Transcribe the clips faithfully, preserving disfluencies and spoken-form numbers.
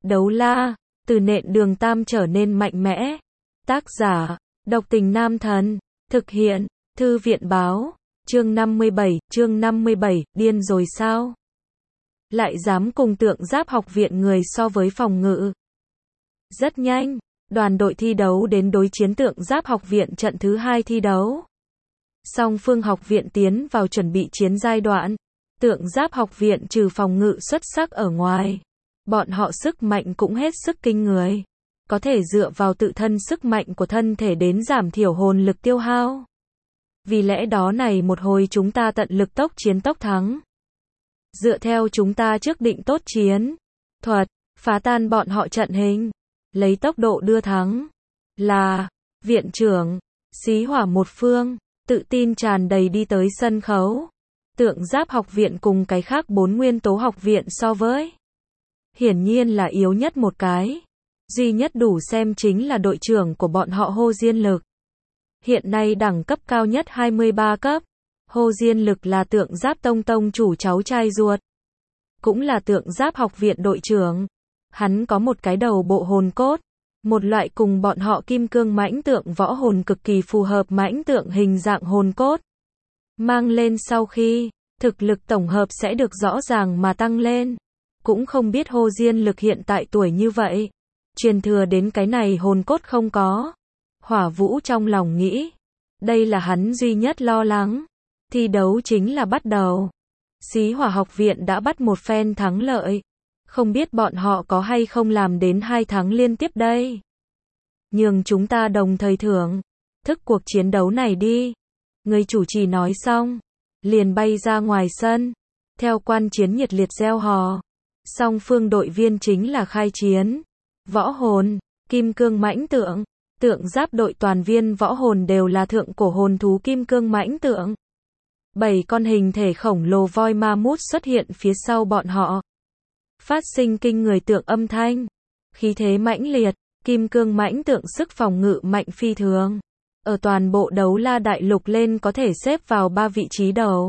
Đấu la, từ nện đường tam trở nên mạnh mẽ. Tác giả, độc tình nam thần. Thực hiện, thư viện báo. Chương năm mươi bảy, chương năm mươi bảy, điên rồi sao? Lại dám cùng Tượng Giáp học viện người so với phòng ngự. Rất nhanh, đoàn đội thi đấu đến đối chiến Tượng Giáp học viện trận thứ hai thi đấu. Song phương học viện tiến vào chuẩn bị chiến giai đoạn. Tượng Giáp học viện trừ phòng ngự xuất sắc ở ngoài, bọn họ sức mạnh cũng hết sức kinh người. Có thể dựa vào tự thân sức mạnh của thân thể đến giảm thiểu hồn lực tiêu hao. Vì lẽ đó này một hồi chúng ta tận lực tốc chiến tốc thắng. Dựa theo chúng ta trước định tốt chiến thuật, phá tan bọn họ trận hình, lấy tốc độ đưa thắng. Là, viện trưởng, Xí Hỏa một phương, tự tin tràn đầy đi tới sân khấu. Tượng Giáp học viện cùng cái khác bốn nguyên tố học viện so với. Hiển nhiên là yếu nhất một cái. Duy nhất đủ xem chính là đội trưởng của bọn họ Hồ Diên Lực. Hiện nay đẳng cấp cao nhất hai mươi ba cấp. Hồ Diên Lực là Tượng Giáp tông tông chủ cháu trai ruột. Cũng là Tượng Giáp học viện đội trưởng. Hắn có một cái đầu bộ hồn cốt. Một loại cùng bọn họ kim cương mãnh tượng võ hồn cực kỳ phù hợp mãnh tượng hình dạng hồn cốt. Mang lên sau khi, thực lực tổng hợp sẽ được rõ ràng mà tăng lên. Cũng không biết Hồ Diên Lực hiện tại tuổi như vậy. Truyền thừa đến cái này hồn cốt không có. Hỏa Vũ trong lòng nghĩ. Đây là hắn duy nhất lo lắng. Thi đấu chính là bắt đầu. Xí Hỏa học viện đã bắt một phen thắng lợi. Không biết bọn họ có hay không làm đến hai tháng liên tiếp đây. Nhường chúng ta đồng thời thưởng thức cuộc chiến đấu này đi. Người chủ trì nói xong, liền bay ra ngoài sân. Theo quan chiến nhiệt liệt reo hò. Song phương đội viên chính là khai chiến. Võ hồn, kim cương mãnh tượng, Tượng Giáp đội toàn viên võ hồn đều là thượng cổ hồn thú kim cương mãnh tượng. Bảy con hình thể khổng lồ voi ma mút xuất hiện phía sau bọn họ. Phát sinh kinh người tượng âm thanh. Khí thế mãnh liệt, kim cương mãnh tượng sức phòng ngự mạnh phi thường. Ở toàn bộ đấu la đại lục lên có thể xếp vào ba vị trí đầu.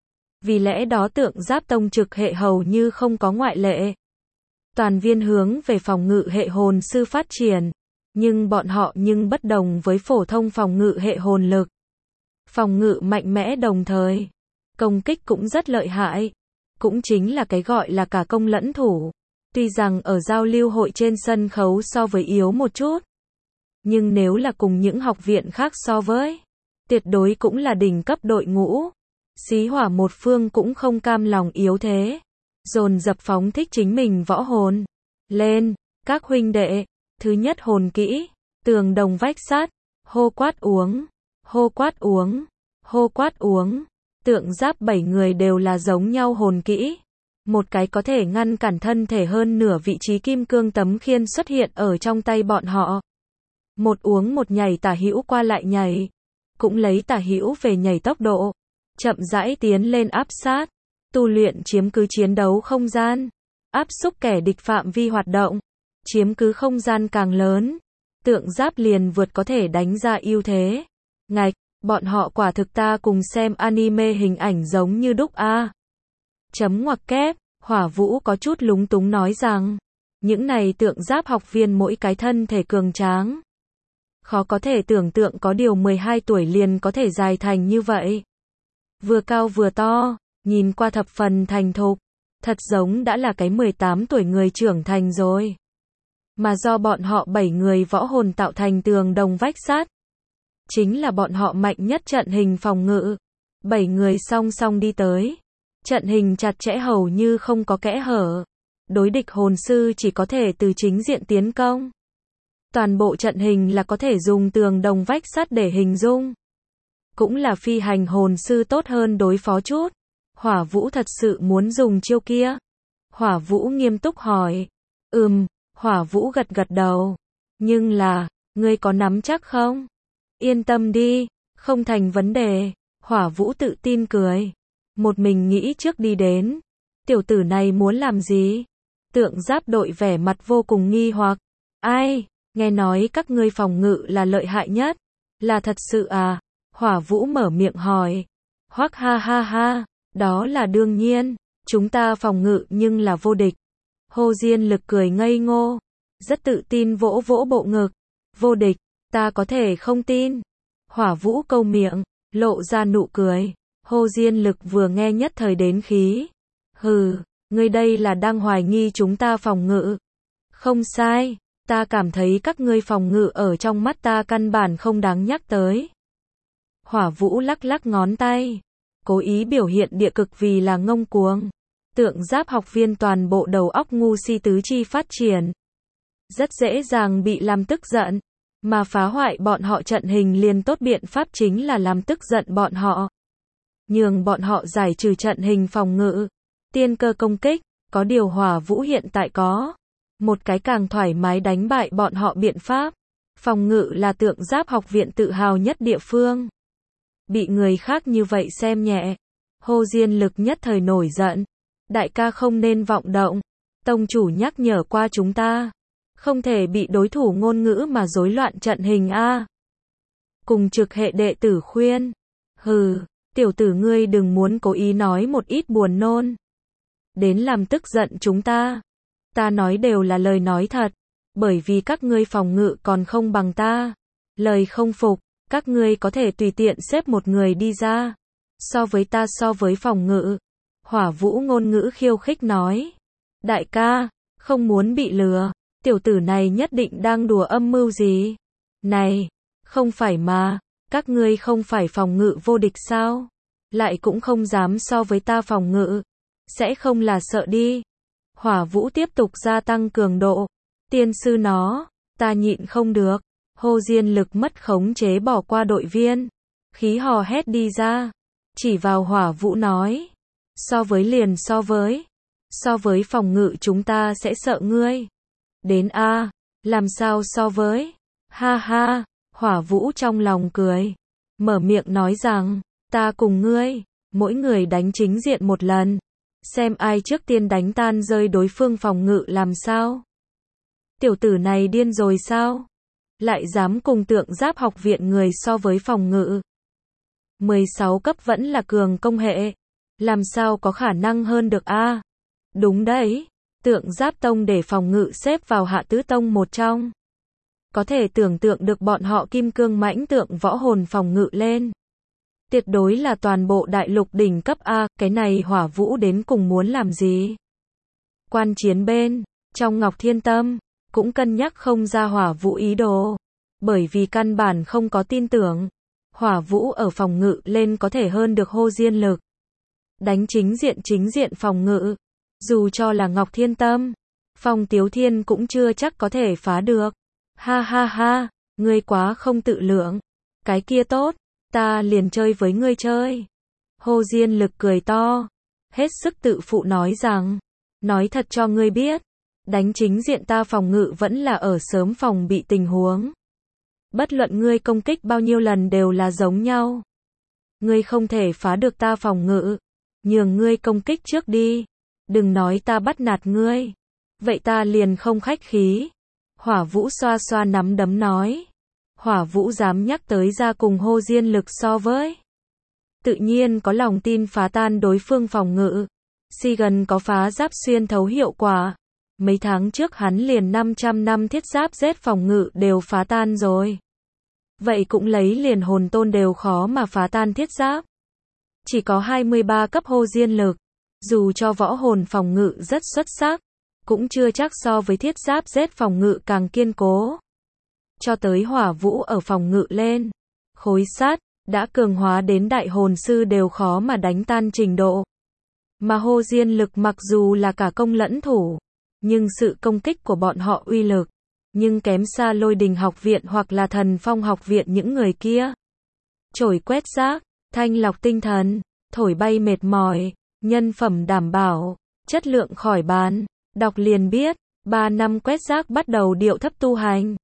Vì lẽ đó Tượng Giáp tông trực hệ hầu như không có ngoại lệ. Toàn viên hướng về phòng ngự hệ hồn sư phát triển. Nhưng bọn họ nhưng bất đồng với phổ thông phòng ngự hệ hồn lực. Phòng ngự mạnh mẽ đồng thời. Công kích cũng rất lợi hại. Cũng chính là cái gọi là cả công lẫn thủ. Tuy rằng ở giao lưu hội trên sân khấu so với yếu một chút. Nhưng nếu là cùng những học viện khác so với. Tuyệt đối cũng là đỉnh cấp đội ngũ. Xí Hỏa một phương cũng không cam lòng yếu thế. Dồn dập phóng thích chính mình võ hồn. Lên, các huynh đệ. Thứ nhất hồn kỹ. Tường đồng vách sắt. Hô quát uống. Hô quát uống. Hô quát uống. Tượng Giáp bảy người đều là giống nhau hồn kỹ. Một cái có thể ngăn cản thân thể hơn nửa vị trí kim cương tấm khiên xuất hiện ở trong tay bọn họ. Một uống một nhảy tả hữu qua lại nhảy. Cũng lấy tả hữu về nhảy tốc độ. Chậm rãi tiến lên áp sát. Tu luyện chiếm cứ chiến đấu không gian. Áp xúc kẻ địch phạm vi hoạt động. Chiếm cứ không gian càng lớn. Tượng Giáp liền vượt có thể đánh ra ưu thế. Ngạch, bọn họ quả thực ta cùng xem anime hình ảnh giống như đúc a. Chấm ngoặc kép, Hỏa Vũ có chút lúng túng nói rằng. Những này Tượng Giáp học viên mỗi cái thân thể cường tráng. Khó có thể tưởng tượng có điều mười hai tuổi liền có thể dài thành như vậy. Vừa cao vừa to, nhìn qua thập phần thành thục. Thật giống đã là cái mười tám tuổi người trưởng thành rồi. Mà do bọn họ bảy người võ hồn tạo thành tường đồng vách sắt. Chính là bọn họ mạnh nhất trận hình phòng ngự. Bảy người song song đi tới. Trận hình chặt chẽ hầu như không có kẽ hở. Đối địch hồn sư chỉ có thể từ chính diện tiến công. Toàn bộ trận hình là có thể dùng tường đồng vách sắt để hình dung. Cũng là phi hành hồn sư tốt hơn đối phó chút. Hỏa Vũ thật sự muốn dùng chiêu kia. Hỏa Vũ nghiêm túc hỏi. Ừm, Hỏa Vũ gật gật đầu. Nhưng là, ngươi có nắm chắc không? Yên tâm đi, không thành vấn đề. Hỏa Vũ tự tin cười. Một mình nghĩ trước đi đến. Tiểu tử này muốn làm gì? Tượng Giáp đội vẻ mặt vô cùng nghi hoặc. Ai, nghe nói các ngươi phòng ngự là lợi hại nhất. Là thật sự à? Hỏa Vũ mở miệng hỏi. Hoắc ha ha ha, đó là đương nhiên. Chúng ta phòng ngự nhưng là vô địch. Hồ Diên Lực cười ngây ngô, rất tự tin vỗ vỗ bộ ngực. Vô địch, ta có thể không tin. Hỏa Vũ câu miệng, lộ ra nụ cười. Hồ Diên Lực vừa nghe nhất thời đến khí. Hừ, ngươi đây là đang hoài nghi chúng ta phòng ngự. Không sai, ta cảm thấy các ngươi phòng ngự ở trong mắt ta căn bản không đáng nhắc tới. Hỏa Vũ lắc lắc ngón tay, cố ý biểu hiện địa cực vì là ngông cuồng. Tượng giáp học viên toàn bộ đầu óc ngu si tứ chi phát triển. Rất dễ dàng bị làm tức giận, mà phá hoại bọn họ trận hình liền tốt biện pháp chính là làm tức giận bọn họ. Nhường bọn họ giải trừ trận hình phòng ngự, tiên cơ công kích, có điều Hỏa Vũ hiện tại có một cái càng thoải mái đánh bại bọn họ biện pháp. Phòng ngự là tượng giáp học viện tự hào nhất địa phương. Bị người khác như vậy xem nhẹ, Hồ Diên Lực nhất thời nổi giận. Đại ca không nên vọng động, tông chủ nhắc nhở qua chúng ta, không thể bị đối thủ ngôn ngữ mà rối loạn trận hình a. Cùng trực hệ đệ tử khuyên, hừ, tiểu tử ngươi đừng muốn cố ý nói một ít buồn nôn, đến làm tức giận chúng ta. Ta nói đều là lời nói thật, bởi vì các ngươi phòng ngự còn không bằng ta. Lời không phục, các ngươi có thể tùy tiện xếp một người đi ra. So với ta so với phòng ngự. Hỏa Vũ ngôn ngữ khiêu khích nói. Đại ca, không muốn bị lừa, tiểu tử này nhất định đang đùa âm mưu gì. Này, không phải mà, các ngươi không phải phòng ngự vô địch sao? Lại cũng không dám so với ta phòng ngự. Sẽ không là sợ đi. Hỏa Vũ tiếp tục gia tăng cường độ. Tiên sư nó, ta nhịn không được. Hồ Diên Lực mất khống chế bỏ qua đội viên. Khí hò hét đi ra. Chỉ vào Hỏa Vũ nói. So với liền so với. So với phòng ngự chúng ta sẽ sợ ngươi. Đến a, làm sao so với. Ha ha, Hỏa Vũ trong lòng cười. Mở miệng nói rằng, ta cùng ngươi, mỗi người đánh chính diện một lần. Xem ai trước tiên đánh tan rơi đối phương phòng ngự làm sao. Tiểu tử này điên rồi sao? Lại dám cùng tượng giáp học viện người so với phòng ngự. mười sáu cấp vẫn là cường công hệ. Làm sao có khả năng hơn được a? À? Đúng đấy, tượng giáp tông để phòng ngự xếp vào hạ tứ tông một trong. Có thể tưởng tượng được bọn họ kim cương mãnh tượng võ hồn phòng ngự lên. Tuyệt đối là toàn bộ đại lục đỉnh cấp A, cái này Hỏa Vũ đến cùng muốn làm gì? Quan chiến bên, trong Ngọc Thiên Tâm, cũng cân nhắc không ra Hỏa Vũ ý đồ. Bởi vì căn bản không có tin tưởng. Hỏa Vũ ở phòng ngự lên có thể hơn được Hồ Diên Lực. Đánh chính diện chính diện phòng ngự. Dù cho là Ngọc Thiên Tâm, Phong Tiếu Thiên cũng chưa chắc có thể phá được. Ha ha ha, ngươi quá không tự lượng. Cái kia tốt, ta liền chơi với ngươi chơi. Hồ Diên Lực cười to, hết sức tự phụ nói rằng, nói thật cho ngươi biết, đánh chính diện ta phòng ngự vẫn là ở sớm phòng bị tình huống. Bất luận ngươi công kích bao nhiêu lần đều là giống nhau. Ngươi không thể phá được ta phòng ngự, nhường ngươi công kích trước đi. Đừng nói ta bắt nạt ngươi. Vậy ta liền không khách khí. Hỏa Vũ xoa xoa nắm đấm nói. Hỏa Vũ dám nhắc tới ra cùng Hồ Diên Lực so với. Tự nhiên có lòng tin phá tan đối phương phòng ngự. Si gần có phá giáp xuyên thấu hiệu quả. Mấy tháng trước hắn liền năm trăm năm thiết giáp Z phòng ngự đều phá tan rồi. Vậy cũng lấy liền hồn tôn đều khó mà phá tan thiết giáp. Chỉ có hai mươi ba cấp Hồ Diên Lực. Dù cho võ hồn phòng ngự rất xuất sắc, cũng chưa chắc so với thiết giáp Z phòng ngự càng kiên cố. Cho tới Hỏa Vũ ở phòng ngự lên, khối sát, đã cường hóa đến đại hồn sư đều khó mà đánh tan trình độ. Mà Hồ Diên Lực mặc dù là cả công lẫn thủ, nhưng sự công kích của bọn họ uy lực, nhưng kém xa Lôi Đình học viện hoặc là Thần Phong học viện những người kia. Chổi quét rác, thanh lọc tinh thần, thổi bay mệt mỏi, nhân phẩm đảm bảo, chất lượng khỏi bàn. Đọc liền biết, ba năm quét rác bắt đầu điệu thấp tu hành.